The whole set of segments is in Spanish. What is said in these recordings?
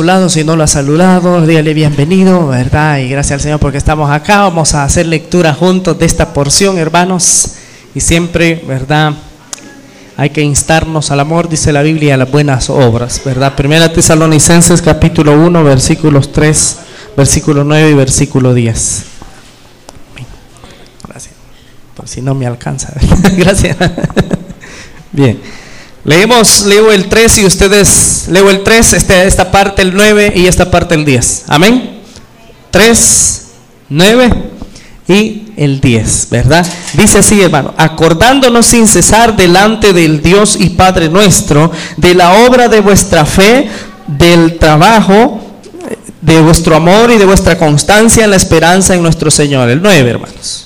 saludado. Si no lo ha saludado, dígale bienvenido, ¿verdad? Y gracias al Señor porque estamos acá. Vamos a hacer lectura juntos de esta porción, hermanos. Y siempre, ¿verdad?, hay que instarnos al amor, dice la Biblia, a las buenas obras, ¿verdad? Primera Tesalonicenses capítulo 1, versículos 3, versículo 9 y versículo 10. Gracias. Por si no me alcanza. Gracias. Bien. Leo el 3 y ustedes, leo el 3, esta parte el 9 y esta parte el 10. Amén. 3, 9 y el 10, ¿verdad? Dice así, hermano: acordándonos sin cesar delante del Dios y Padre nuestro de la obra de vuestra fe, del trabajo, de vuestro amor y de vuestra constancia en la esperanza en nuestro Señor. El 9, hermanos.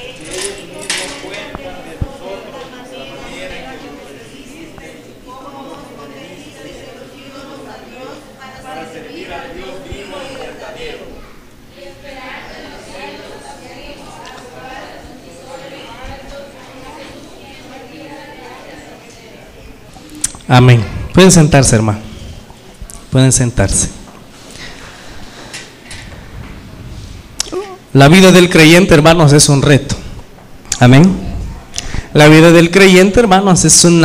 Amén. Pueden sentarse, hermano. Pueden sentarse. La vida del creyente, hermanos, es un reto. Amén. La vida del creyente, hermanos, es un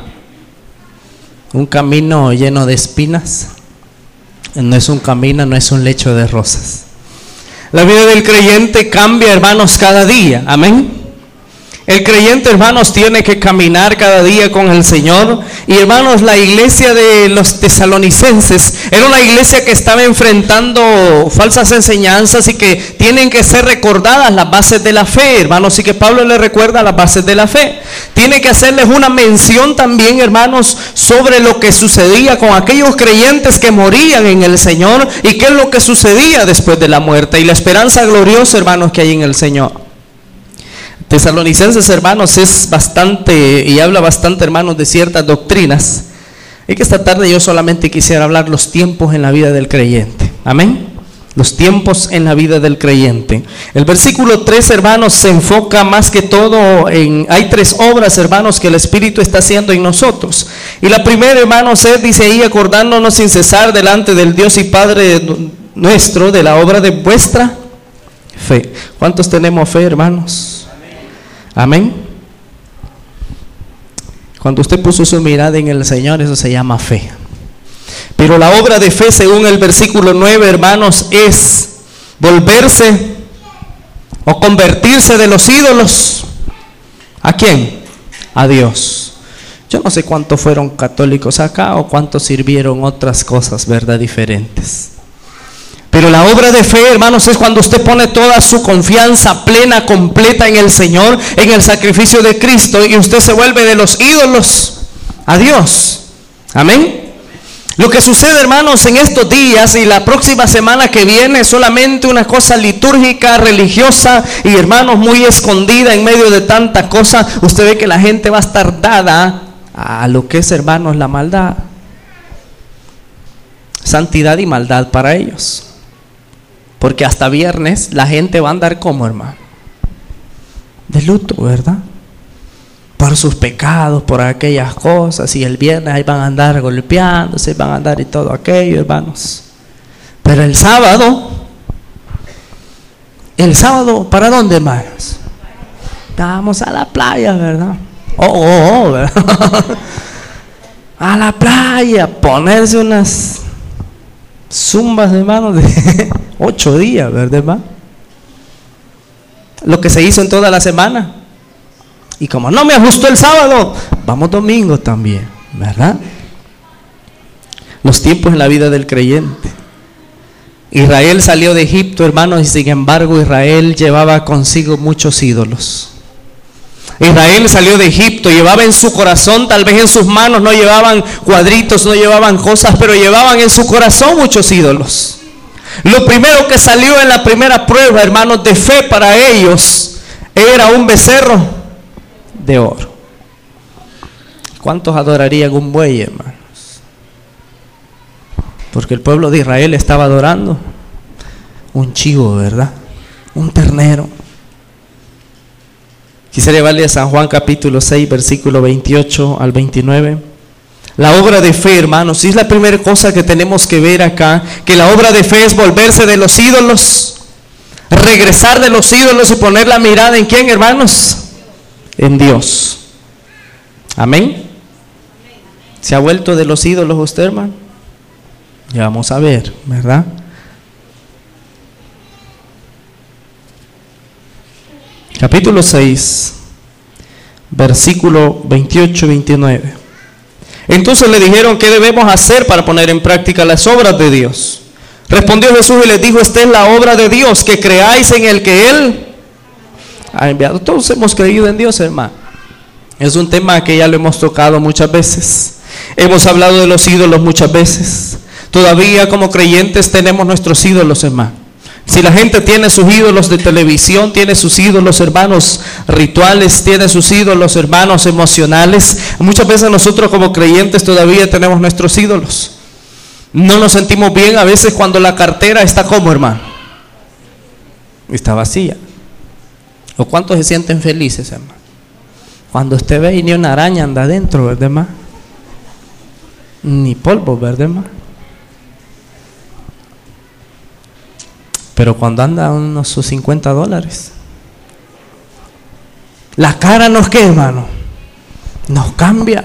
camino lleno de espinas. No es un camino, no es un lecho de rosas. La vida del creyente cambia, hermanos, cada día. Amén. El creyente, hermanos, tiene que caminar cada día con el Señor. Y hermanos, la iglesia de los tesalonicenses era una iglesia que estaba enfrentando falsas enseñanzas y que tienen que ser recordadas las bases de la fe, hermanos. Y que Pablo les recuerda las bases de la fe. Tiene que hacerles una mención también, hermanos, sobre lo que sucedía con aquellos creyentes que morían en el Señor y qué es lo que sucedía después de la muerte y la esperanza gloriosa, hermanos, que hay en el Señor. Tesalonicenses, hermanos, es bastante y habla bastante, hermanos, de ciertas doctrinas. Y que esta tarde yo solamente quisiera hablar los tiempos en la vida del creyente. Amén. Los tiempos en la vida del creyente. El versículo 3, hermanos, se enfoca más que todo en... Hay 3 obras, hermanos, que el Espíritu está haciendo en nosotros. Y la primera, hermanos, dice ahí: acordándonos sin cesar delante del Dios y Padre nuestro de la obra de vuestra fe. ¿Cuántos tenemos fe, hermanos? Amén. Cuando usted puso su mirada en el Señor, eso se llama fe. Pero la obra de fe, según el versículo 9, hermanos, es volverse o convertirse de los ídolos. ¿A quién? A Dios. Yo no sé cuántos fueron católicos acá o cuántos sirvieron otras cosas, ¿verdad?, diferentes. Pero la obra de fe, hermanos, es cuando usted pone toda su confianza plena, completa en el Señor, en el sacrificio de Cristo, y usted se vuelve de los ídolos a Dios. Amén. Lo que sucede, hermanos, en estos días y la próxima semana que viene es solamente una cosa litúrgica, religiosa y, hermanos, muy escondida en medio de tanta cosa. Usted ve que la gente va a estar dada a lo que es, hermanos, la maldad. Santidad y maldad para ellos. Porque hasta viernes la gente va a andar como, hermano, de luto, ¿verdad? Por sus pecados, por aquellas cosas. Y el viernes ahí van a andar golpeándose, van a andar y todo aquello, hermanos. Pero el sábado, ¿para dónde, hermanos? Vamos a la playa, ¿verdad? ¿Verdad? A la playa, ponerse unas zumbas, hermanos, de 8 días, ¿verdad, hermano? Lo que se hizo en toda la semana. Y como no me ajustó el sábado, vamos domingo también, ¿verdad? Los tiempos en la vida del creyente. Israel salió de Egipto, hermanos, y sin embargo Israel llevaba consigo muchos ídolos. Israel salió de Egipto, llevaba en su corazón, tal vez en sus manos no llevaban cuadritos, no llevaban cosas, pero llevaban en su corazón muchos ídolos. Lo primero que salió en la primera prueba, hermanos, de fe para ellos era un becerro de oro. ¿Cuántos adorarían un buey, hermanos? Porque el pueblo de Israel estaba adorando un chivo, ¿verdad? Un ternero. Quisiera llevarle a San Juan capítulo 6, versículo 28 al 29. La obra de fe, hermanos, y es la primera cosa que tenemos que ver acá, que la obra de fe es volverse de los ídolos, regresar de los ídolos y poner la mirada ¿en quién, hermanos? En Dios. Amén. ¿Se ha vuelto de los ídolos usted, hermano? Ya vamos a ver, ¿verdad? Capítulo 6, versículo 28 y 29. Entonces le dijeron: ¿qué debemos hacer para poner en práctica las obras de Dios? Respondió Jesús y les dijo: esta es la obra de Dios, que creáis en el que Él ha enviado. Todos hemos creído en Dios, hermano. Es un tema que ya lo hemos tocado muchas veces. Hemos hablado de los ídolos muchas veces. Todavía como creyentes tenemos nuestros ídolos, hermano. Si la gente tiene sus ídolos de televisión, tiene sus ídolos, hermanos, rituales, tiene sus ídolos, hermanos, emocionales. Muchas veces nosotros como creyentes todavía tenemos nuestros ídolos. No nos sentimos bien a veces cuando la cartera está como, hermano, está vacía. ¿O cuántos se sienten felices, hermano? Cuando usted ve y ni una araña anda adentro, ¿verdad, hermano? Ni polvo, ¿verdad, hermano? Pero cuando anda unos sus $50, la cara nos queda, hermano, nos cambia.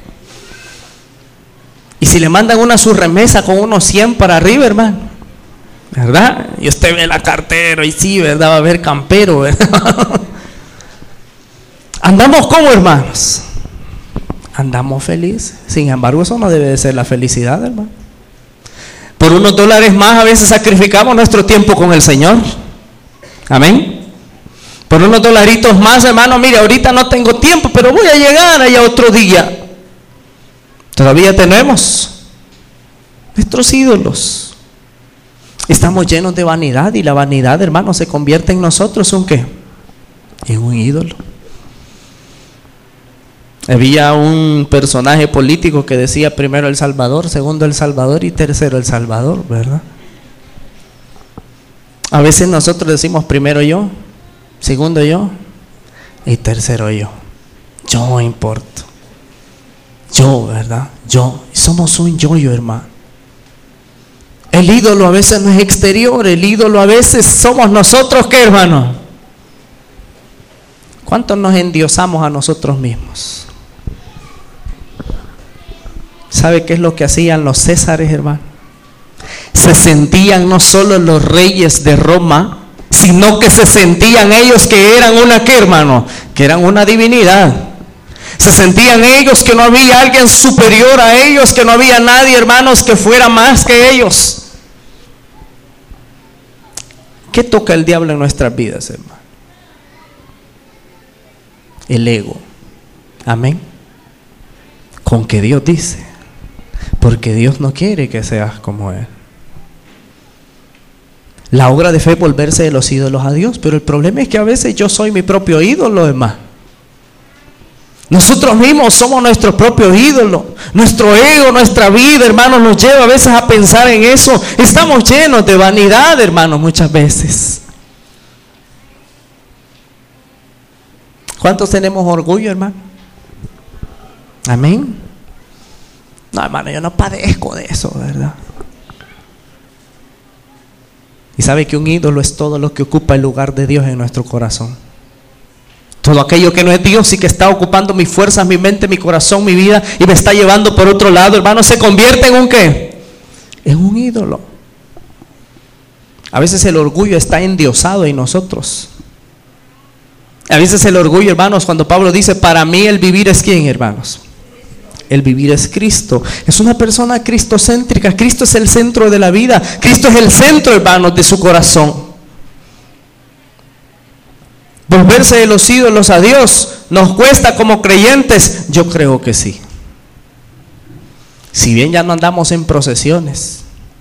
Y si le mandan una su remesa con unos 100 para arriba, hermano, ¿verdad? Y usted ve la cartera y sí, ¿verdad? Va a haber campero, ¿verdad? Andamos como, hermanos, andamos felices. Sin embargo, eso no debe de ser la felicidad, hermano. Por unos $1 más a veces sacrificamos nuestro tiempo con el Señor. Amén. Por unos $1 más, hermano, mire, ahorita no tengo tiempo, pero voy a llegar allá otro día. Todavía tenemos nuestros ídolos. Estamos llenos de vanidad, y la vanidad, hermano, se convierte en nosotros ¿un qué? En un ídolo. Había un personaje político que decía: primero El Salvador, segundo El Salvador y tercero El Salvador, ¿verdad? A veces nosotros decimos: primero yo, segundo yo y tercero yo. Yo importo. Yo, ¿verdad? Yo. Somos un yo-yo, hermano. El ídolo a veces no es exterior, el ídolo a veces somos nosotros, ¿qué, hermano? ¿Cuántos nos endiosamos a nosotros mismos? ¿Sabe qué es lo que hacían los césares, hermano? Se sentían no solo los reyes de Roma, sino que se sentían ellos que eran una, ¿qué, hermano? Que eran una divinidad. Se sentían ellos que no había alguien superior a ellos, que no había nadie, hermanos, que fuera más que ellos. ¿Qué toca el diablo en nuestras vidas, hermano? El ego. Amén. Con que Dios dice, porque Dios no quiere que seas como Él. La obra de fe es volverse de los ídolos a Dios, pero el problema es que a veces yo soy mi propio ídolo, hermano. Nosotros mismos somos nuestro propio ídolo. Nuestro ego, nuestra vida, hermanos, nos lleva a veces a pensar en eso. Estamos llenos de vanidad, hermanos, muchas veces. ¿Cuántos tenemos orgullo, hermano? Amén. No, hermano, yo no padezco de eso, ¿verdad? Y sabe que un ídolo es todo lo que ocupa el lugar de Dios en nuestro corazón. Todo aquello que no es Dios y que está ocupando mis fuerzas, mi mente, mi corazón, mi vida, y me está llevando por otro lado, hermano, se convierte en un ¿qué? En un ídolo. A veces el orgullo está endiosado en nosotros. A veces el orgullo, hermanos, cuando Pablo dice: para mí el vivir es ¿quién, hermanos? El vivir es Cristo. Es una persona cristocéntrica. Cristo es el centro de la vida. Cristo es el centro, hermanos, de su corazón. Volverse de los ídolos a Dios nos cuesta como creyentes. Yo creo que sí. Si bien ya no andamos en procesiones,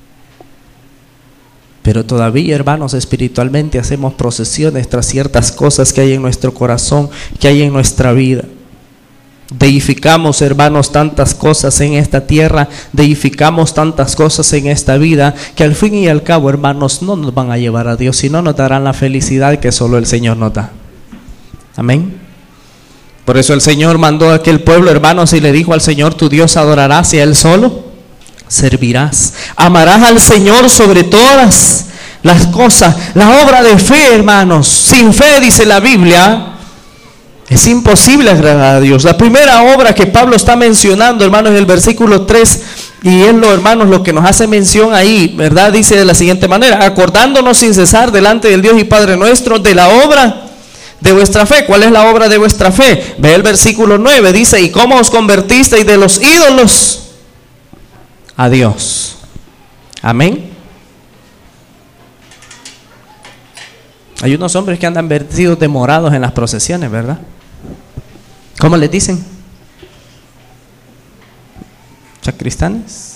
pero todavía, hermanos, espiritualmente hacemos procesiones tras ciertas cosas que hay en nuestro corazón, que hay en nuestra vida. Deificamos, hermanos, tantas cosas en esta tierra, deificamos tantas cosas en esta vida, que al fin y al cabo, hermanos, no nos van a llevar a Dios, sino nos darán la felicidad que solo el Señor nos da. Amén. Por eso el Señor mandó a aquel pueblo, hermanos, y le dijo al Señor, tu Dios adorarás y a Él solo servirás. Amarás al Señor sobre todas las cosas. La obra de fe, hermanos, sin fe, dice la Biblia, es imposible agradar a Dios. La primera obra que Pablo está mencionando, hermanos, en el versículo 3, y es lo, hermanos, lo que nos hace mención ahí, ¿verdad? Dice de la siguiente manera: acordándonos sin cesar delante del Dios y Padre nuestro de la obra de vuestra fe. ¿Cuál es la obra de vuestra fe? Ve el versículo 9, dice: ¿y cómo os convertisteis de los ídolos a Dios? Amén. Hay unos hombres que andan vestidos de morados en las procesiones, ¿verdad? ¿Cómo les dicen? ¿Sacristanes?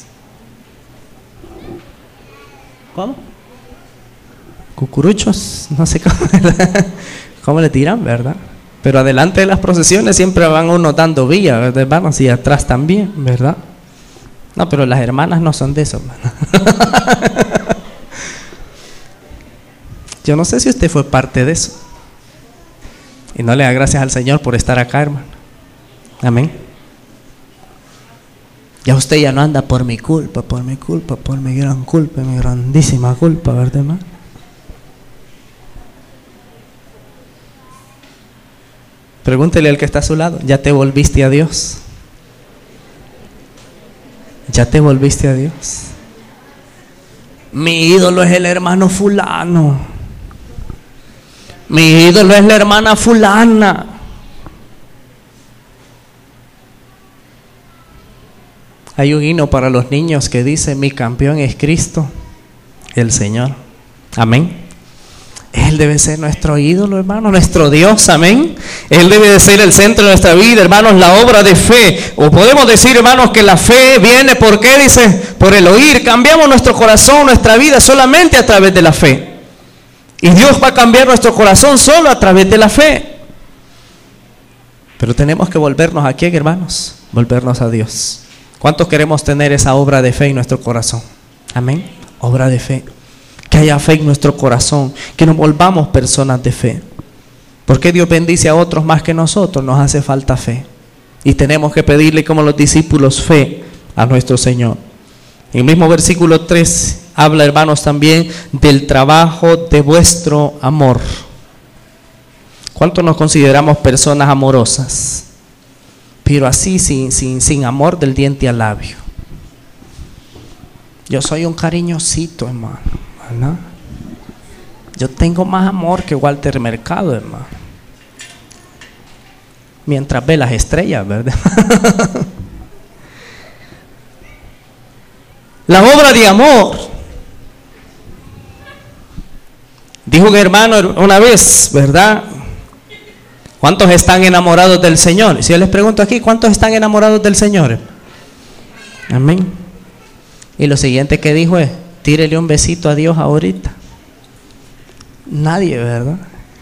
¿Cómo? Cucuruchos, no sé cómo le dirán, ¿verdad? Pero adelante de las procesiones siempre van unos dando vía, ¿verdad, hermanos? Y atrás también, ¿verdad? No, pero las hermanas no son de eso, hermano. Yo no sé si usted fue parte de eso. Y no le da gracias al Señor por estar acá, hermano. Amén. Ya usted ya no anda por mi culpa, por mi gran culpa, mi grandísima culpa, ¿verdad, hermano? Pregúntele al que está a su lado: ¿ya te volviste a Dios? ¿Ya te volviste a Dios? Mi ídolo es el hermano fulano. Mi ídolo es la hermana fulana. Hay un himno para los niños que dice: mi campeón es Cristo, el Señor. Amén. Él debe ser nuestro ídolo, hermano, nuestro Dios, amén. Él debe de ser el centro de nuestra vida, hermanos, la obra de fe. O podemos decir, hermanos, que la fe viene, ¿por qué? Dice, por el oír. Cambiamos nuestro corazón, nuestra vida solamente a través de la fe. Y Dios va a cambiar nuestro corazón solo a través de la fe. Pero tenemos que volvernos a ¿quién, hermanos? Volvernos a Dios. ¿Cuántos queremos tener esa obra de fe en nuestro corazón? Amén. Obra de fe. Que haya fe en nuestro corazón, que nos volvamos personas de fe. Porque Dios bendice a otros más que nosotros. Nos hace falta fe. Y tenemos que pedirle, como los discípulos, fe a nuestro Señor. En el mismo versículo 3 habla, hermanos, también del trabajo de vuestro amor. ¿Cuántos nos consideramos personas amorosas? Pero así, sin amor del diente al labio. Yo soy un cariñosito, hermano, ¿verdad? Yo tengo más amor que Walter Mercado, hermano. Mientras ve las estrellas, ¿verdad? La obra de amor. Dijo un hermano una vez, ¿verdad? ¿Cuántos están enamorados del Señor? Si yo les pregunto aquí, ¿cuántos están enamorados del Señor? Amén. Y lo siguiente que dijo es: tírele un besito a Dios ahorita. Nadie, ¿verdad?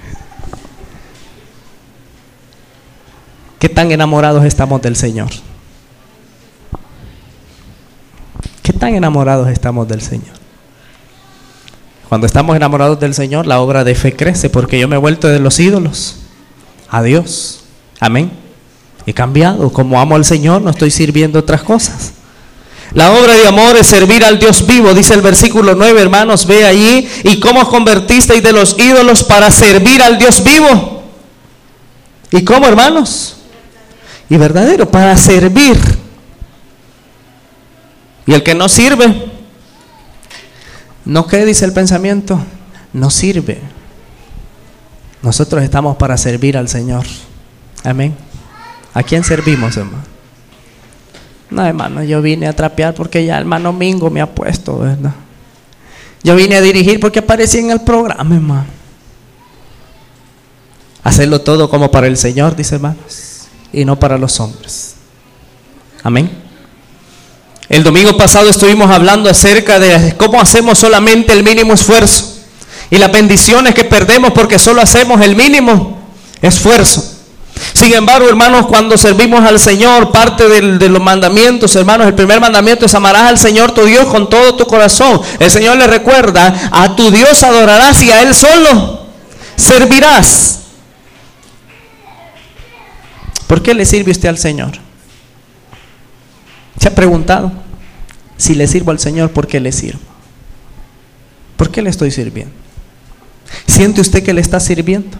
¿Qué tan enamorados estamos del Señor? ¿Qué tan enamorados estamos del Señor? Cuando estamos enamorados del Señor, la obra de fe crece, porque yo me he vuelto de los ídolos a Dios. Amén. He cambiado. Como amo al Señor, no estoy sirviendo otras cosas. La obra de amor es servir al Dios vivo, dice el versículo 9, hermanos, ve allí. ¿Y cómo os convertisteis de los ídolos para servir al Dios vivo? ¿Y cómo, hermanos? Y verdadero, para servir. Y el que no sirve, ¿no qué dice el pensamiento? No sirve. Nosotros estamos para servir al Señor. Amén. ¿A quién servimos, hermano? No, hermano, yo vine a trapear porque ya el hermano Mingo me ha puesto, ¿verdad? Yo vine a dirigir porque aparecí en el programa, hermano. Hacerlo todo como para el Señor, dice, hermanos, y no para los hombres. Amén. El domingo pasado estuvimos hablando acerca de cómo hacemos solamente el mínimo esfuerzo y las bendiciones que perdemos porque solo hacemos el mínimo esfuerzo. Sin embargo, hermanos, cuando servimos al Señor, parte de los mandamientos, hermanos, el primer mandamiento es: amarás al Señor tu Dios con todo tu corazón. El Señor le recuerda: a tu Dios adorarás y a Él solo servirás. ¿Por qué le sirve usted al Señor? ¿Se ha preguntado? Si le sirvo al Señor, ¿por qué le sirvo? ¿Por qué le estoy sirviendo? ¿Siente usted que le está sirviendo?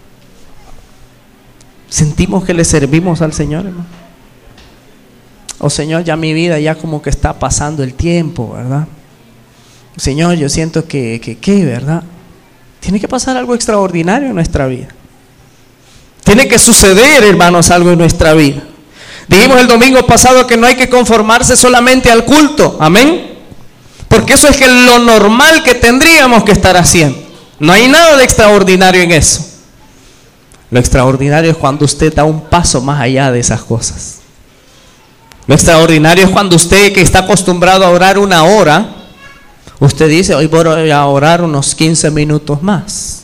¿Sentimos que le servimos al Señor, hermano? Oh Señor, ya mi vida ya como que está pasando el tiempo, ¿verdad? Señor, yo siento que ¿verdad? Tiene que pasar algo extraordinario en nuestra vida. Tiene que suceder, hermanos, algo en nuestra vida. Dijimos el domingo pasado que no hay que conformarse solamente al culto, amén. Porque eso es que lo normal que tendríamos que estar haciendo. No hay nada de extraordinario en eso. Lo extraordinario es cuando usted da un paso más allá de esas cosas. Lo extraordinario es cuando usted, que está acostumbrado a orar 1 hora, usted dice, hoy voy a orar unos 15 minutos más.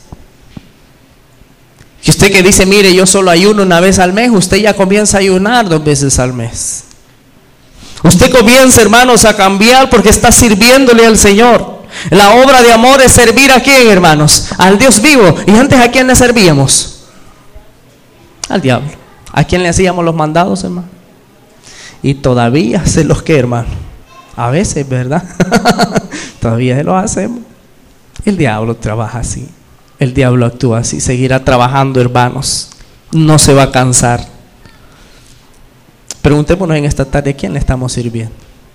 Y usted que dice, mire, yo solo ayuno 1 vez al mes, usted ya comienza a ayunar 2 veces al mes. Usted comienza, hermanos, a cambiar porque está sirviéndole al Señor. La obra de amor es servir a quién, hermanos, al Dios vivo. ¿Y antes a quién le servíamos? Al diablo. ¿A quién le hacíamos los mandados, hermano? Y todavía se los que, hermano, a veces, ¿verdad? Todavía se los hacemos. El diablo trabaja así. El diablo actúa así. Seguirá trabajando, hermanos. No se va a cansar. Preguntémonos en esta tarde, ¿a quién le estamos sirviendo?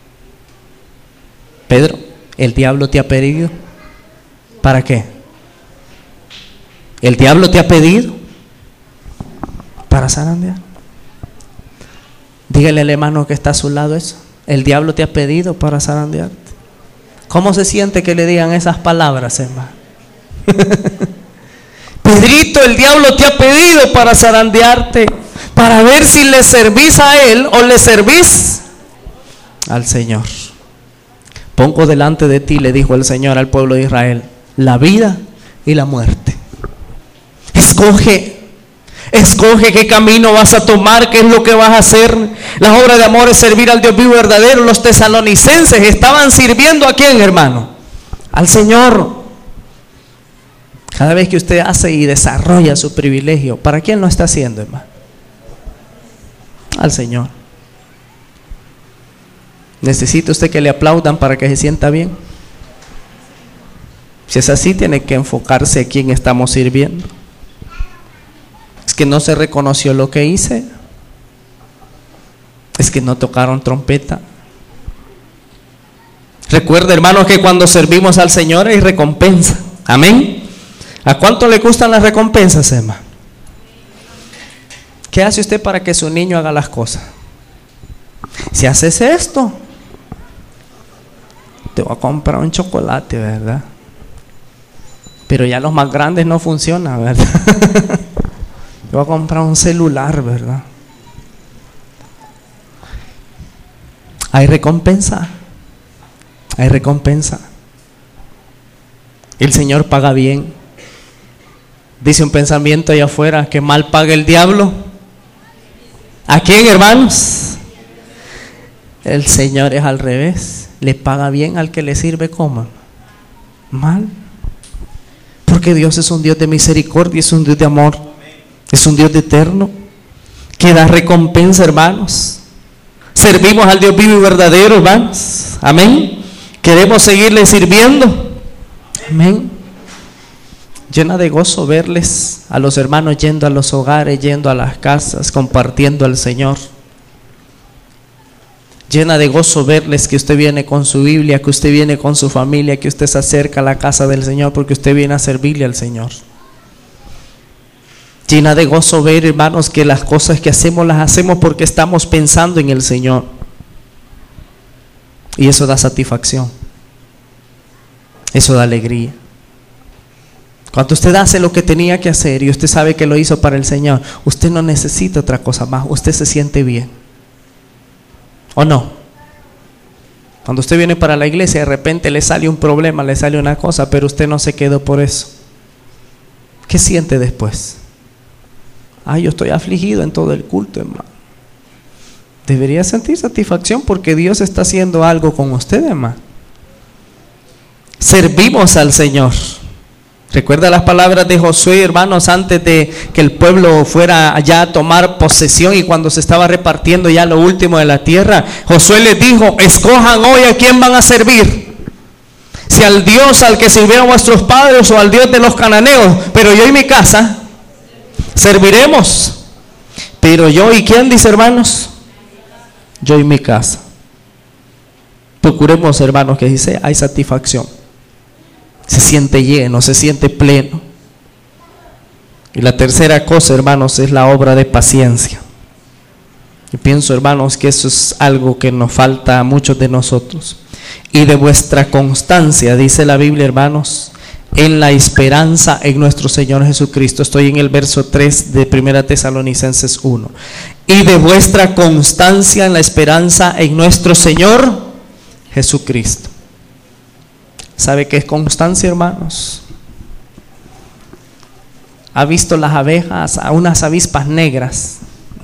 Pedro, ¿el diablo te ha pedido? ¿Para qué? ¿El diablo te ha pedido? Para zarandear. Dígale al hermano que está a su lado eso. El diablo te ha pedido para zarandearte. ¿Cómo se siente que le digan esas palabras, hermano? Pedrito, el diablo te ha pedido para zarandearte, para ver si le servís a él o le servís al Señor. Pongo delante de ti, le dijo el Señor al pueblo de Israel, la vida y la muerte. Escoge qué camino vas a tomar, qué es lo que vas a hacer. La obra de amor es servir al Dios vivo y verdadero. Los tesalonicenses estaban sirviendo ¿a quién, hermano? Al Señor. Cada vez que usted hace y desarrolla su privilegio, ¿para quién lo está haciendo, hermano? Al Señor. ¿Necesita usted que le aplaudan para que se sienta bien? Si es así, tiene que enfocarse a quién estamos sirviendo. Es que no se reconoció lo que hice. Es que no tocaron trompeta. Recuerda, hermanos, que cuando servimos al Señor hay recompensa. Amén. ¿A cuánto le gustan las recompensas, hermano? ¿Qué hace usted para que su niño haga las cosas? Si haces esto, te voy a comprar un chocolate, ¿verdad? Pero ya los más grandes no funcionan, ¿verdad? Te voy a comprar un celular, ¿verdad? Hay recompensa. Hay recompensa. El Señor paga bien. Dice un pensamiento allá afuera, que mal paga el diablo. ¿A quién, hermanos? El Señor es al revés. Le paga bien al que le sirve como mal. Porque Dios es un Dios de misericordia, es un Dios de amor, es un Dios de eterno, que da recompensa, hermanos. Servimos al Dios vivo y verdadero, hermanos. Amén. Queremos seguirle sirviendo. Amén. Llena de gozo verles a los hermanos yendo a los hogares, yendo a las casas, compartiendo al Señor. Llena de gozo verles que usted viene con su Biblia, que usted viene con su familia, que usted se acerca a la casa del Señor porque usted viene a servirle al Señor. Llena de gozo ver, hermanos, que las cosas que hacemos las hacemos porque estamos pensando en el Señor. Y eso da satisfacción. Eso da alegría. Cuando usted hace lo que tenía que hacer y usted sabe que lo hizo para el Señor, usted no necesita otra cosa más, usted se siente bien. ¿O no? Cuando usted viene para la iglesia, de repente le sale un problema, le sale una cosa, pero usted no se quedó por eso. ¿Qué siente después? Yo estoy afligido en todo el culto, hermano. Debería sentir satisfacción porque Dios está haciendo algo con usted, hermano. Servimos al Señor. Recuerda las palabras de Josué, hermanos, antes de que el pueblo fuera allá a tomar posesión y cuando se estaba repartiendo ya lo último de la tierra. Josué les dijo: escojan hoy a quién van a servir. Si al Dios al que sirvieron vuestros padres o al Dios de los cananeos. Pero yo y mi casa serviremos. Pero yo y quién, dice, hermanos, yo y mi casa. Procuremos, hermanos, que dice, hay satisfacción. Se siente lleno, se siente pleno. Y la tercera cosa, hermanos, es la obra de paciencia. Y pienso, hermanos, que eso es algo que nos falta a muchos de nosotros. Y de vuestra constancia, dice la Biblia, hermanos, en la esperanza en nuestro Señor Jesucristo. Estoy en el verso 3 de 1 Tesalonicenses 1. Y de vuestra constancia en la esperanza en nuestro Señor Jesucristo. ¿Sabe qué es constancia, hermanos? ¿Ha visto las abejas, a unas avispas negras,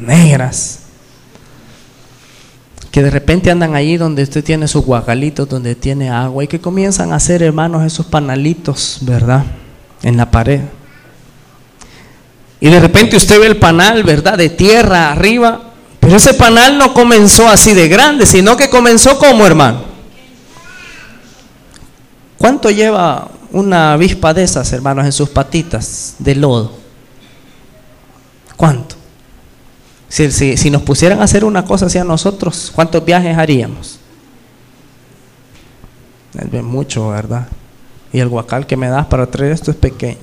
que de repente andan allí donde usted tiene sus guacalitos, donde tiene agua, y que comienzan a hacer, hermanos, esos panalitos, ¿verdad?, en la pared? Y de repente usted ve el panal, ¿verdad?, de tierra arriba, pero ese panal no comenzó así de grande, sino que comenzó como, hermano. ¿Cuánto lleva una avispa de esas, hermanos, en sus patitas de lodo? ¿Cuánto? Si nos pusieran a hacer una cosa así a nosotros, ¿cuántos viajes haríamos? Es mucho, ¿verdad? Y el guacal que me das para traer esto es pequeño.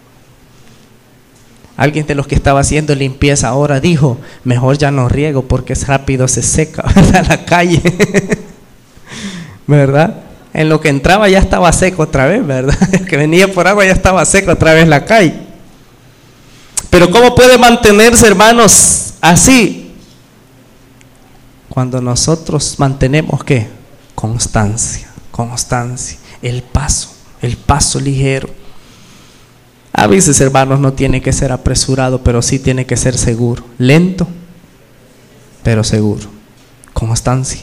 Alguien de los que estaba haciendo limpieza ahora dijo: mejor ya no riego porque es rápido se seca, ¿verdad?, la calle. ¿Verdad? En lo que entraba ya estaba seco otra vez, ¿verdad? El que venía por agua ya estaba seco otra vez la calle. Pero ¿cómo puede mantenerse, hermanos, así? Cuando nosotros mantenemos, ¿qué? Constancia. El paso ligero. A veces, hermanos, no tiene que ser apresurado, pero sí tiene que ser seguro. Lento, pero seguro. Constancia.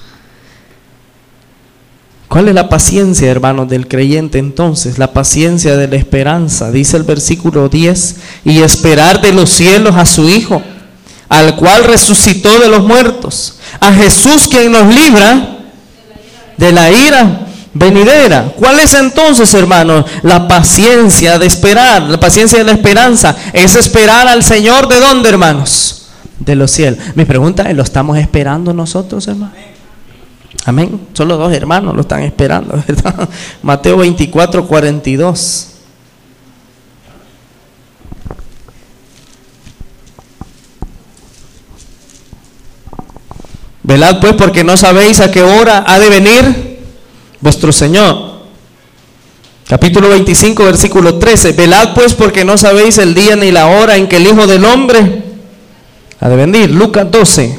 ¿Cuál es la paciencia, hermanos, del creyente entonces? La paciencia de la esperanza. Dice el versículo 10: y esperar de los cielos a su Hijo, al cual resucitó de los muertos, a Jesús, quien nos libra de la ira venidera. ¿Cuál es entonces, hermanos, la paciencia de esperar? La paciencia de la esperanza es esperar al Señor. ¿De dónde, hermanos? De los cielos. Mi pregunta es: ¿lo estamos esperando nosotros, hermanos? Amén. Solo dos hermanos lo están esperando, ¿verdad? Mateo 24, 42. Velad pues, porque no sabéis a qué hora ha de venir vuestro Señor. Capítulo 25, versículo 13. Velad pues, porque no sabéis el día ni la hora en que el Hijo del Hombre ha de venir. Lucas 12.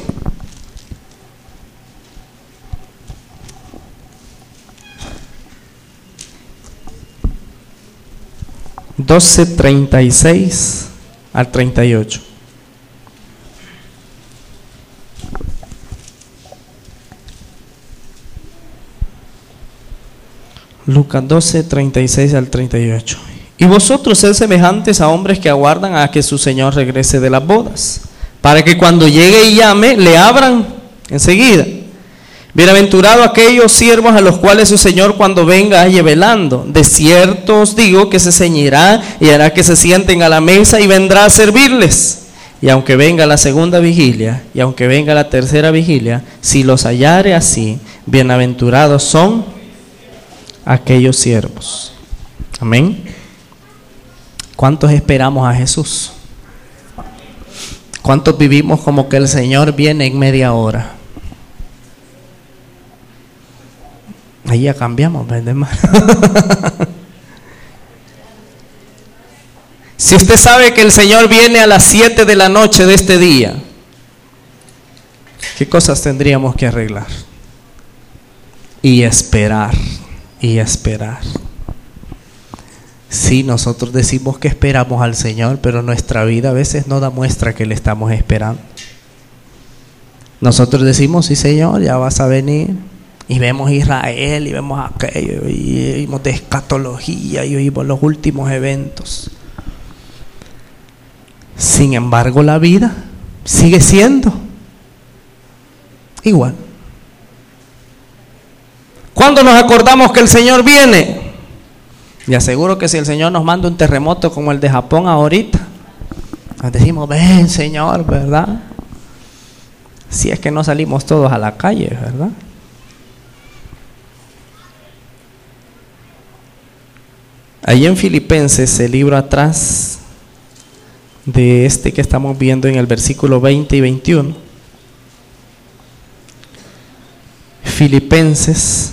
Lucas 36 al 38. Lucas 12, 36 al 38. Y vosotros sed semejantes a hombres que aguardan a que su Señor regrese de las bodas, para que cuando llegue y llame, le abran enseguida. Bienaventurados aquellos siervos a los cuales su Señor cuando venga halle velando. De cierto os digo que se ceñirá y hará que se sienten a la mesa y vendrá a servirles. Y aunque venga la segunda vigilia y aunque venga la tercera vigilia, si los hallare así, bienaventurados son aquellos siervos. Amén. ¿Cuántos esperamos a Jesús? ¿Cuántos vivimos como que el Señor viene en media hora? Ahí ya cambiamos, ¿verdad? Si usted sabe que el Señor viene a las 7 de la noche de este día, ¿qué cosas tendríamos que arreglar? Y esperar, y esperar. Sí, nosotros decimos que esperamos al Señor, pero nuestra vida a veces no da muestra que le estamos esperando. Nosotros decimos: sí, Señor, ya vas a venir. Y vemos Israel y vemos aquello y oímos de escatología y oímos los últimos eventos. Sin embargo, la vida sigue siendo igual. ¿Cuándo nos acordamos que el Señor viene? Y aseguro que si el Señor nos manda un terremoto como el de Japón ahorita, nos decimos, ven Señor, ¿verdad? Si es que no salimos todos a la calle, ¿verdad? Ahí en Filipenses, el libro atrás de este que estamos viendo en el versículo 20 y 21. Filipenses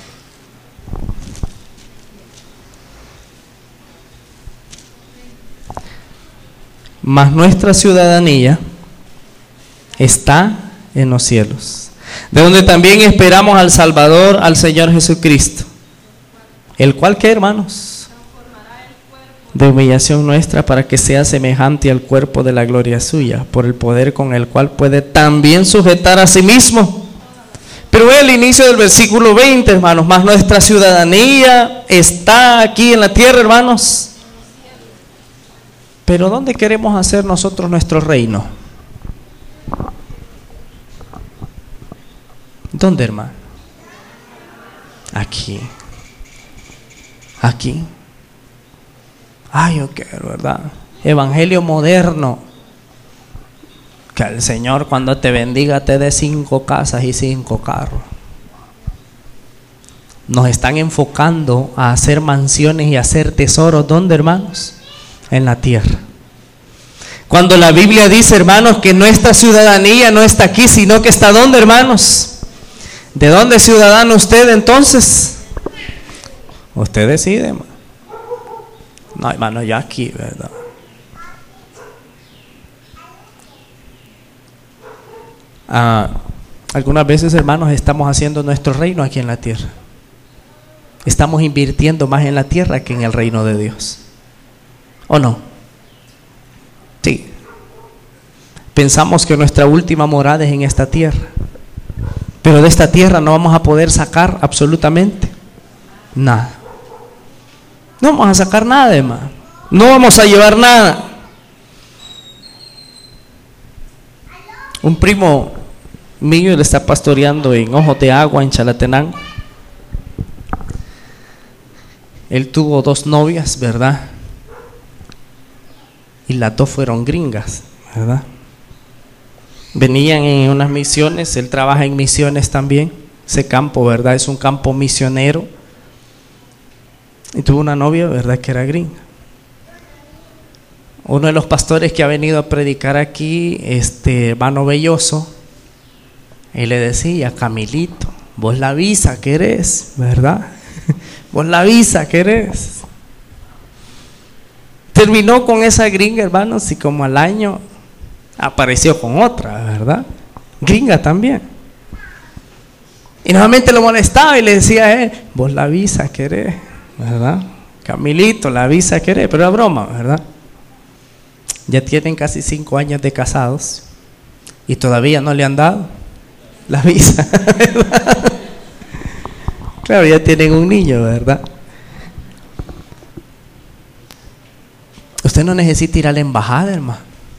mas nuestra ciudadanía está en los cielos, de donde también esperamos al Salvador, al Señor Jesucristo, el cual, ¿qué, hermanos? De humillación nuestra, para que sea semejante al cuerpo de la gloria suya, por el poder con el cual puede también sujetar a sí mismo. Pero el inicio del versículo 20, hermanos, más nuestra ciudadanía está aquí en la tierra, hermanos. Pero ¿dónde queremos hacer nosotros nuestro reino? ¿Dónde, hermano? Aquí. Aquí. Ay, yo quiero, ¿verdad? Evangelio moderno. Que el Señor cuando te bendiga te dé 5 casas y 5 carros. Nos están enfocando a hacer mansiones y a hacer tesoros. ¿Dónde, hermanos? En la tierra. Cuando la Biblia dice, hermanos, que nuestra ciudadanía no está aquí, sino que está ¿dónde, hermanos? ¿De dónde es ciudadano usted entonces? Usted decide, hermano. No, hermano, ya aquí, ¿verdad? Algunas veces, hermanos, estamos haciendo nuestro reino aquí en la tierra. Estamos invirtiendo más en la tierra que en el reino de Dios. ¿O no? Sí. Pensamos que nuestra última morada es en esta tierra. Pero de esta tierra no vamos a poder sacar absolutamente nada. No vamos a sacar nada, hermano. No vamos a llevar nada. Un primo mío le está pastoreando en Ojos de Agua, en Chalatenango. Él tuvo 2 novias, ¿verdad? Y las 2 fueron gringas, ¿verdad? Venían en unas misiones, él trabaja en misiones también. Ese campo, ¿verdad? Es un campo misionero. Y tuvo una novia, ¿verdad? Que era gringa. Uno de los pastores que ha venido a predicar aquí, hermano Belloso, él le decía, Camilito, vos la visa querés, ¿verdad? Vos la visa querés. Terminó con esa gringa, hermanos, y como al año apareció con otra, ¿verdad? Gringa también. Y nuevamente lo molestaba y le decía, vos la visa querés, ¿verdad? Camilito, la visa querés, pero era broma, ¿verdad? Ya tienen casi 5 años de casados y todavía no le han dado la visa, ¿verdad? Claro, ya tienen un niño, ¿verdad? Usted no necesita ir a la embajada, hermano.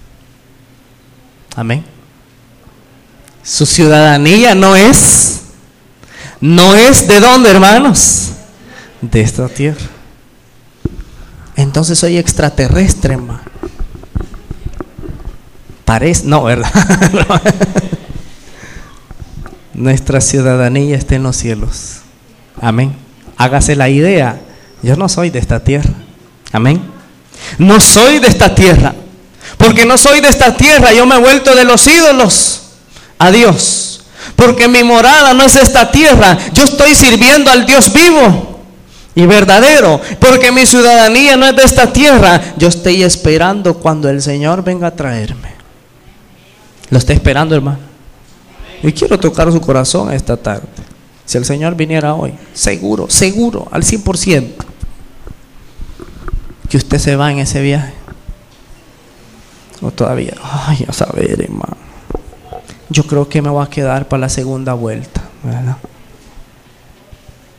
Amén. Su ciudadanía no es ¿de dónde, hermanos? De esta tierra. Entonces soy extraterrestre, hermano. Parece, no, ¿verdad? Nuestra ciudadanía está en los cielos. Amén. Hágase la idea. Yo no soy de esta tierra. Amén. No soy de esta tierra. Porque no soy de esta tierra, yo me he vuelto de los ídolos a Dios. Porque mi morada no es esta tierra. Yo estoy sirviendo al Dios vivo y verdadero. Porque mi ciudadanía no es de esta tierra. Yo estoy esperando cuando el Señor venga a traerme. Lo está esperando, hermano. Y quiero tocar su corazón esta tarde. Si el Señor viniera hoy, seguro, al 100%, que usted se va en ese viaje. O todavía, ay, a saber, hermano. Yo creo que me voy a quedar para la segunda vuelta, ¿verdad?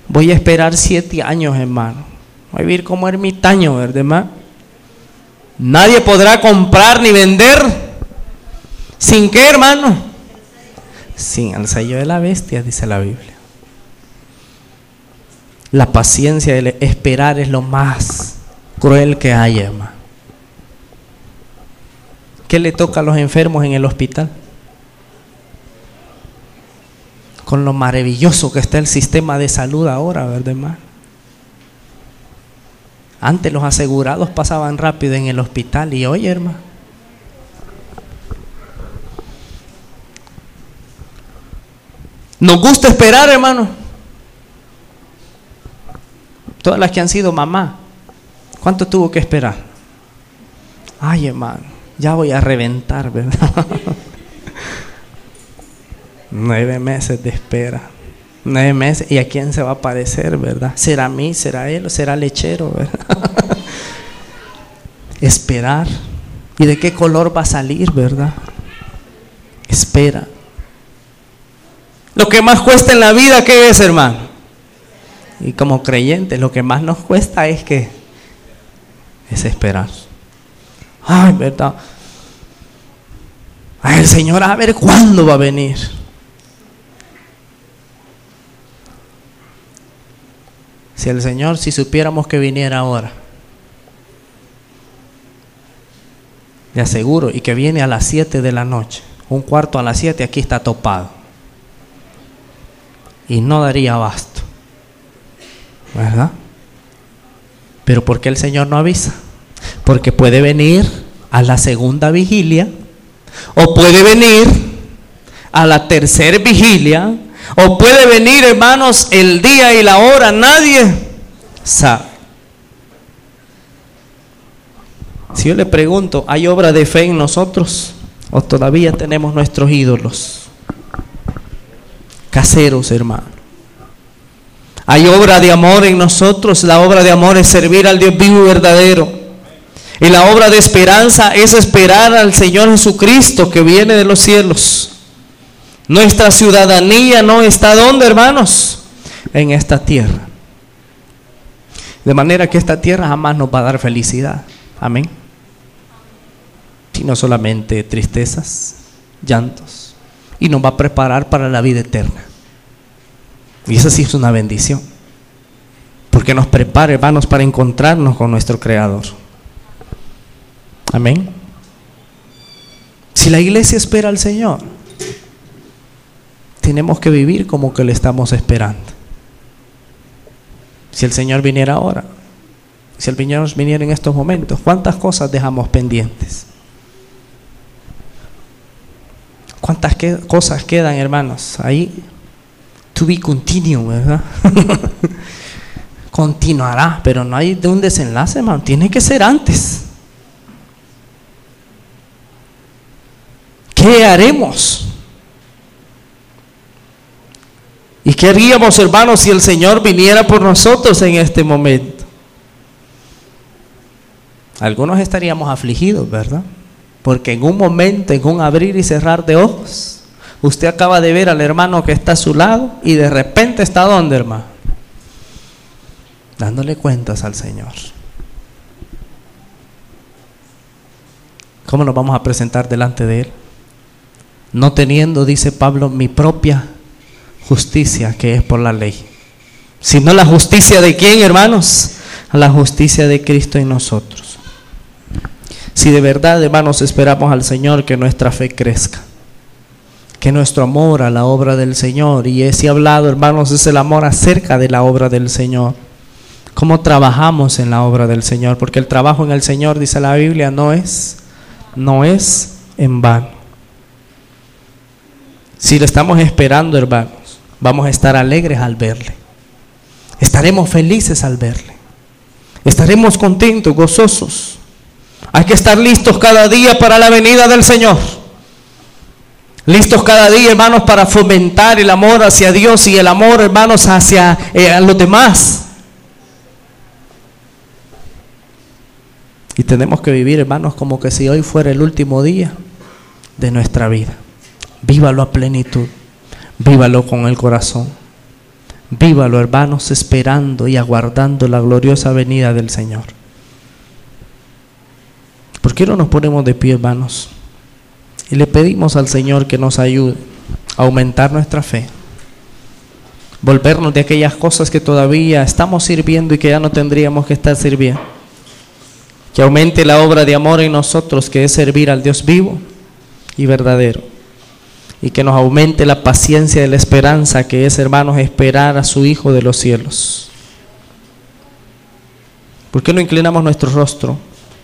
Voy a esperar 7 años, hermano. Voy a vivir como ermitaño, ¿verdad, hermano? Nadie podrá comprar ni vender. ¿Sin qué, hermano? Sin el sello de la bestia, dice la Biblia. La paciencia de esperar es lo más cruel que hay, hermano. ¿Qué le toca a los enfermos en el hospital? Con lo maravilloso que está el sistema de salud ahora, ¿verdad, hermano? Antes los asegurados pasaban rápido en el hospital y hoy, hermano, nos gusta esperar, hermano. Todas las que han sido mamá, ¿cuánto tuvo que esperar? Ay, hermano, ya voy a reventar, ¿verdad? 9 meses de espera. 9 meses. ¿Y a quién se va a parecer, verdad? ¿Será a mí? ¿Será él? ¿O será lechero, verdad? Esperar. ¿Y de qué color va a salir, verdad? Espera. Lo que más cuesta en la vida, ¿qué es, hermano? Y como creyentes, lo que más nos cuesta es que es esperar. Ay, verdad. Ay, el Señor, a ver cuándo va a venir. Si el Señor, si supiéramos que viniera ahora, le aseguro, y que viene a las 7 de la noche, 6:45, aquí está topado. Y no daría abasto, ¿verdad? Pero ¿por qué el Señor no avisa? Porque puede venir a la segunda vigilia, o puede venir a la tercera vigilia, o puede venir, hermanos, el día y la hora, nadie sabe. Si yo le pregunto, ¿hay obra de fe en nosotros? ¿O todavía tenemos nuestros ídolos caseros, hermano? ¿Hay obra de amor en nosotros? La obra de amor es servir al Dios vivo y verdadero. Y la obra de esperanza es esperar al Señor Jesucristo que viene de los cielos. Nuestra ciudadanía no está ¿dónde, hermanos? En esta tierra. De manera que esta tierra jamás nos va a dar felicidad. Amén. Sino solamente tristezas, llantos. Y nos va a preparar para la vida eterna. Y eso sí es una bendición. Porque nos prepara, hermanos, para encontrarnos con nuestro Creador. Amén. Si la iglesia espera al Señor, tenemos que vivir como que le estamos esperando. Si el Señor viniera ahora, si el Señor viniera en estos momentos, ¿cuántas cosas dejamos pendientes? ¿Cuántas cosas quedan, hermanos? Ahí, to be continued, ¿verdad? Continuará, pero no hay de un desenlace, hermano. Tiene que ser antes. ¿Qué haremos? ¿Y qué haríamos, hermanos, si el Señor viniera por nosotros en este momento? Algunos estaríamos afligidos, ¿verdad? Porque en un momento, en un abrir y cerrar de ojos, usted acaba de ver al hermano que está a su lado y de repente está ¿dónde, hermano? Dándole cuentas al Señor. ¿Cómo nos vamos a presentar delante de Él? No teniendo, dice Pablo, mi propia justicia que es por la ley, sino la justicia de ¿quién, hermanos? La justicia de Cristo en nosotros. Si de verdad, hermanos, esperamos al Señor, que nuestra fe crezca, que nuestro amor a la obra del Señor, y ese hablado, hermanos, es el amor acerca de la obra del Señor. ¿Cómo trabajamos en la obra del Señor? Porque el trabajo en el Señor, dice la Biblia, no es en vano. Si le estamos esperando, hermanos, vamos a estar alegres al verle. Estaremos felices al verle. Estaremos contentos, gozosos. Hay que estar listos cada día para la venida del Señor. Listos cada día, hermanos, para fomentar el amor hacia Dios y el amor, hermanos, hacia los demás. Y tenemos que vivir, hermanos, como que si hoy fuera el último día de nuestra vida. Vívalo a plenitud. Vívalo con el corazón. Vívalo, hermanos, esperando y aguardando la gloriosa venida del Señor. ¿Por qué no nos ponemos de pie, hermanos? Y le pedimos al Señor que nos ayude a aumentar nuestra fe. Volvernos de aquellas cosas que todavía estamos sirviendo y que ya no tendríamos que estar sirviendo. Que aumente la obra de amor en nosotros, que es servir al Dios vivo y verdadero. Y que nos aumente la paciencia de la esperanza, que es, hermanos, esperar a su Hijo de los cielos. ¿Por qué no inclinamos nuestro rostro?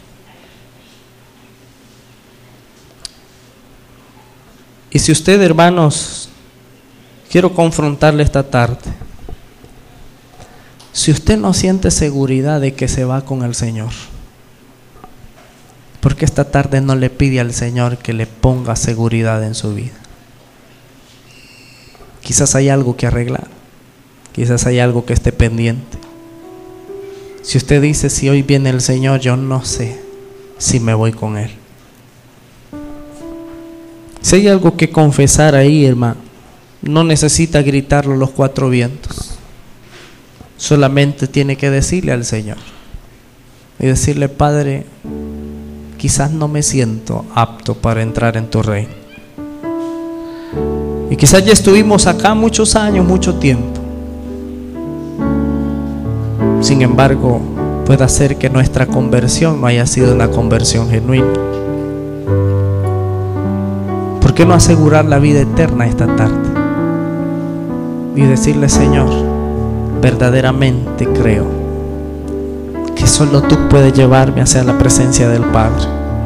Y si usted, hermanos, quiero confrontarle esta tarde. Si usted no siente seguridad de que se va con el Señor, ¿por qué esta tarde no le pide al Señor que le ponga seguridad en su vida? Quizás hay algo que arreglar, quizás hay algo que esté pendiente. Si usted dice, si hoy viene el Señor, yo no sé si me voy con Él. Si hay algo que confesar ahí, hermano, no necesita gritarlo los cuatro vientos. Solamente tiene que decirle al Señor y decirle: Padre, quizás no me siento apto para entrar en tu reino. Y quizás ya estuvimos acá muchos años, mucho tiempo. Sin embargo, puede ser que nuestra conversión no haya sido una conversión genuina. ¿Por qué no asegurar la vida eterna esta tarde? Y decirle: Señor, verdaderamente creo que solo tú puedes llevarme hacia la presencia del Padre.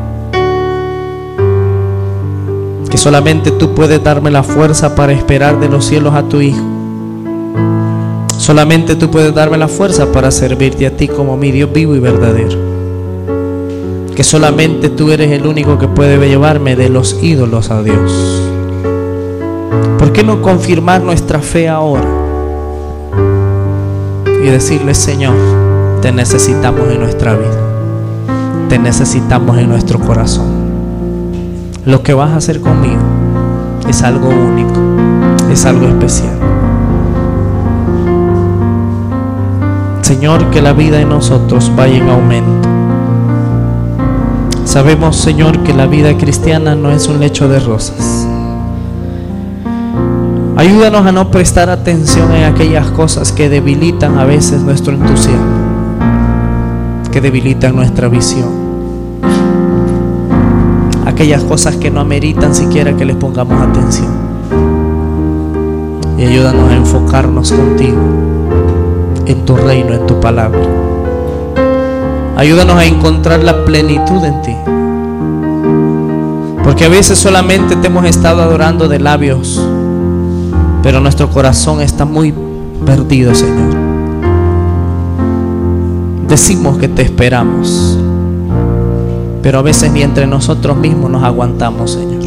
Que solamente tú puedes darme la fuerza para esperar de los cielos a tu Hijo. Solamente tú puedes darme la fuerza para servirte a ti como mi Dios vivo y verdadero. Que solamente tú eres el único que puede llevarme de los ídolos a Dios. ¿Por qué no confirmar nuestra fe ahora? Y decirle: Señor, te necesitamos en nuestra vida. Te necesitamos en nuestro corazón. Lo que vas a hacer conmigo es algo único, es algo especial. Señor, que la vida en nosotros vaya en aumento. Sabemos, Señor, que la vida cristiana no es un lecho de rosas. Ayúdanos a no prestar atención en aquellas cosas que debilitan a veces nuestro entusiasmo, que debilitan nuestra visión, aquellas cosas que no ameritan siquiera que les pongamos atención. Y ayúdanos a enfocarnos contigo, en tu reino, en tu palabra. Ayúdanos a encontrar la plenitud en ti, porque a veces solamente te hemos estado adorando de labios, pero nuestro corazón está muy perdido, Señor. Decimos que te esperamos, pero a veces ni entre nosotros mismos nos aguantamos, Señor.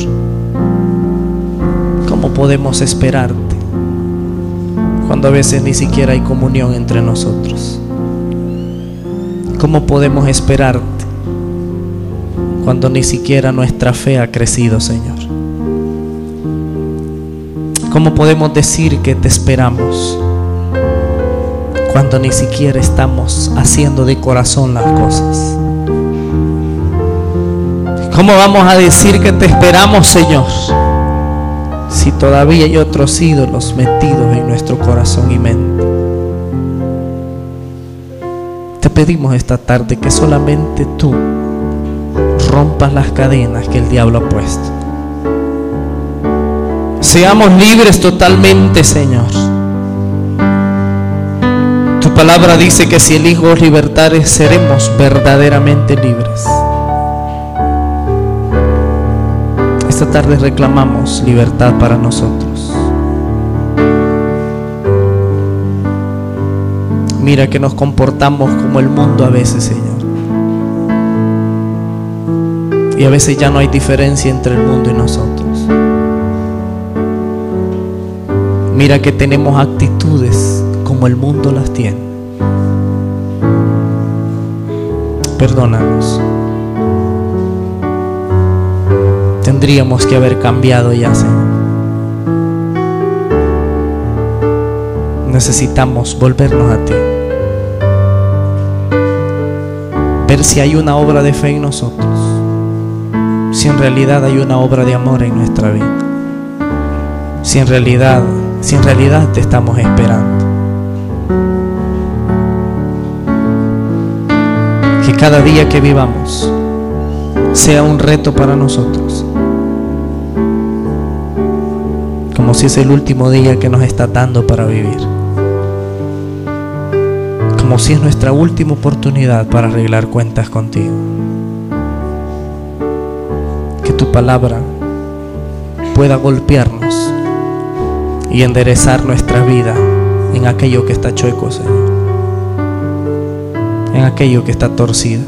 ¿Cómo podemos esperarte cuando a veces ni siquiera hay comunión entre nosotros? ¿Cómo podemos esperarte cuando ni siquiera nuestra fe ha crecido, Señor? ¿Cómo podemos decir que te esperamos cuando ni siquiera estamos haciendo de corazón las cosas? ¿Cómo vamos a decir que te esperamos, Señor, si todavía hay otros ídolos metidos en nuestro corazón y mente? Te pedimos esta tarde que solamente tú rompas las cadenas que el diablo ha puesto. Seamos libres totalmente, Señor. Tu palabra dice que si el Hijo os libertare, seremos verdaderamente libres. Esta tarde reclamamos libertad para nosotros. Mira que nos comportamos como el mundo a veces, Señor. Y a veces ya no hay diferencia entre el mundo y nosotros. Mira que tenemos actitudes como el mundo las tiene. Perdónanos. Tendríamos que haber cambiado ya, Señor. necesitamos volvernos a ti. Ver si hay una obra de fe en nosotros, si en realidad hay una obra de amor en nuestra vida, si en realidad te estamos esperando. Que cada día que vivamos sea un reto para nosotros, como si es el último día que nos está dando para vivir, como si es nuestra última oportunidad para arreglar cuentas contigo. Que tu palabra pueda golpearnos y enderezar nuestra vida en aquello que está chueco, Señor, en aquello que está torcido.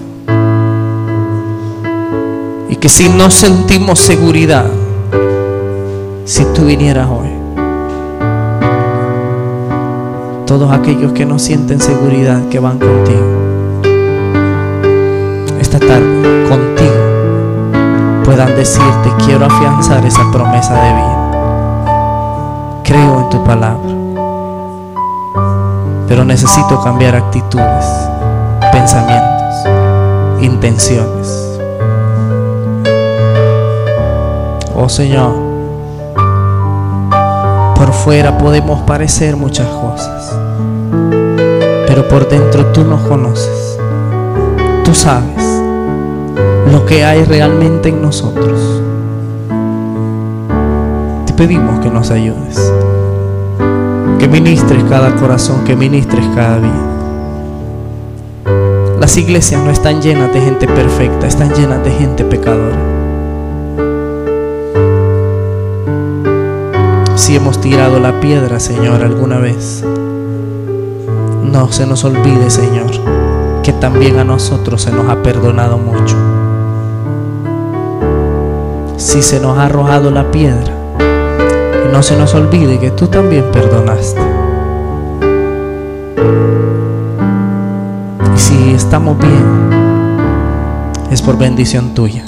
Y que si no sentimos seguridad, si tú vinieras hoy, todos aquellos que no sienten seguridad, que van contigo esta tarde, contigo puedan decirte: quiero afianzar esa promesa de vida, creo en tu palabra, pero necesito cambiar actitudes, pensamientos, intenciones. Oh Señor, por fuera podemos parecer muchas cosas, pero por dentro tú nos conoces. Tú sabes lo que hay realmente en nosotros. Te pedimos que nos ayudes, que ministres cada corazón, que ministres cada vida. Las iglesias no están llenas de gente perfecta, están llenas de gente pecadora. Si hemos tirado la piedra, Señor, alguna vez, no se nos olvide, Señor, que también a nosotros se nos ha perdonado mucho. Si se nos ha arrojado la piedra, no se nos olvide que tú también perdonaste. Y si estamos bien, es por bendición tuya.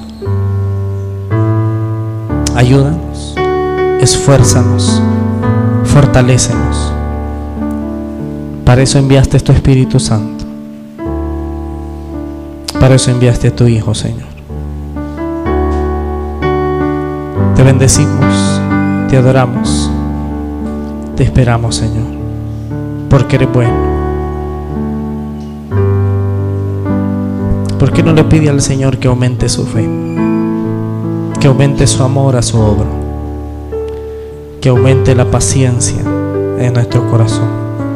Ayúdanos, esfuérzanos, fortalécenos. Para eso enviaste a tu Espíritu Santo. Para eso enviaste a tu Hijo, Señor. Te bendecimos, te adoramos, te esperamos, Señor, porque eres bueno. ¿Por qué no le pide al Señor que aumente su fe, que aumente su amor a su obra, que aumente la paciencia en nuestro corazón?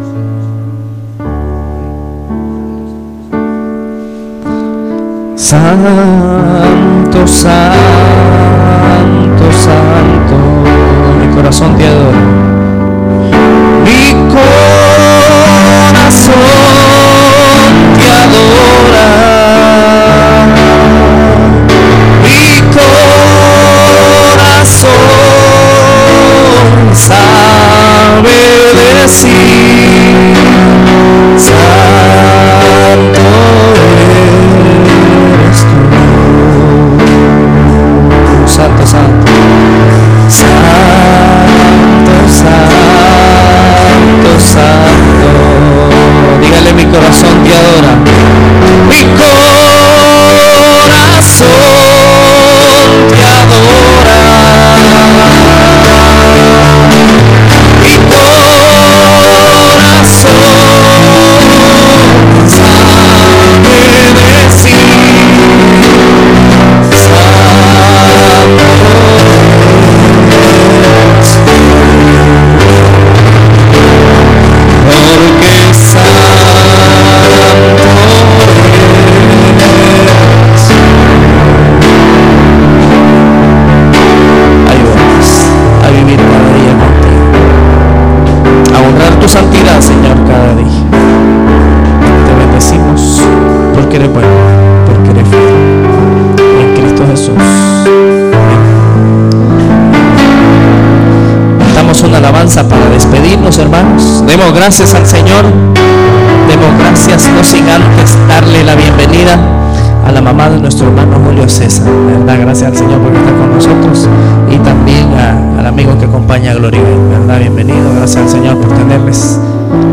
Santo, santo, santo, mi corazón te adora. Mi corazón te adora. Mi corazón sabe decir: santo eres tú. Santo, santo, santo, santo, santo. Dígale: mi corazón te adora. Mi corazón te adora. Mi corazón sabe decir: porque santo eres. Ayúdanos a vivir cada día contigo, a honrar tu santidad, Señor, cada día. Te bendecimos porque eres bueno, porque eres fiel. En Cristo Jesús. Damos una alabanza para despedirnos, hermanos. Demos gracias al Señor. Demos gracias, no sin antes darle la bienvenida a la mamá de nuestro hermano Julio César. ¿Verdad? Gracias al Señor porque está con nosotros. Y también al amigo que acompaña a Gloria. ¿Verdad? Bienvenido. Gracias al Señor por tenerles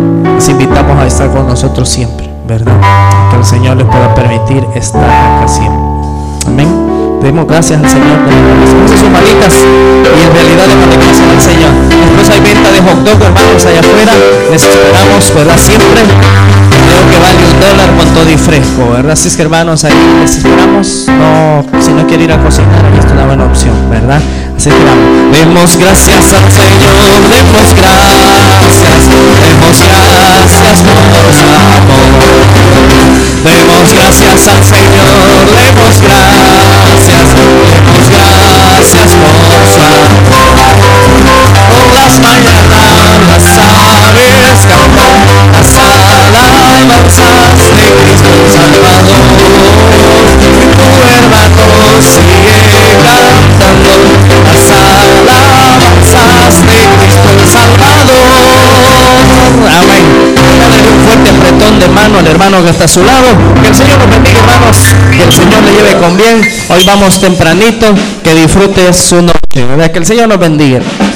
invitamos a estar con nosotros siempre, ¿verdad? Que el Señor les pueda permitir estar acá siempre. Amén. Demos gracias al Señor. Pongan sus manitas y en realidad le damos gracias al Señor. Después hay venta de hot dog, hermanos, allá afuera. Les esperamos, ¿verdad? Siempre. Creo que vale $1 con todo y fresco, ¿verdad? Así es que, hermanos, ahí les esperamos. No, si no quiere ir a cocinar, ahí está una buena opción, ¿verdad? Así que vamos. Demos gracias al Señor, demos gracias por su amor. Demos gracias al Señor, demos gracias por su amor. Por las mañanas las aves cantan las alabanzas de Cristo Salvador. Tu hermano sigue cantando las alabanzas de Cristo Salvador. Amén. Dale un fuerte apretón de mano al hermano que está a su lado. Que el Señor nos bendiga, hermanos. Que el Señor le lleve con bien. Hoy vamos tempranito. Que disfrute su noche, ¿verdad? Que el Señor nos bendiga.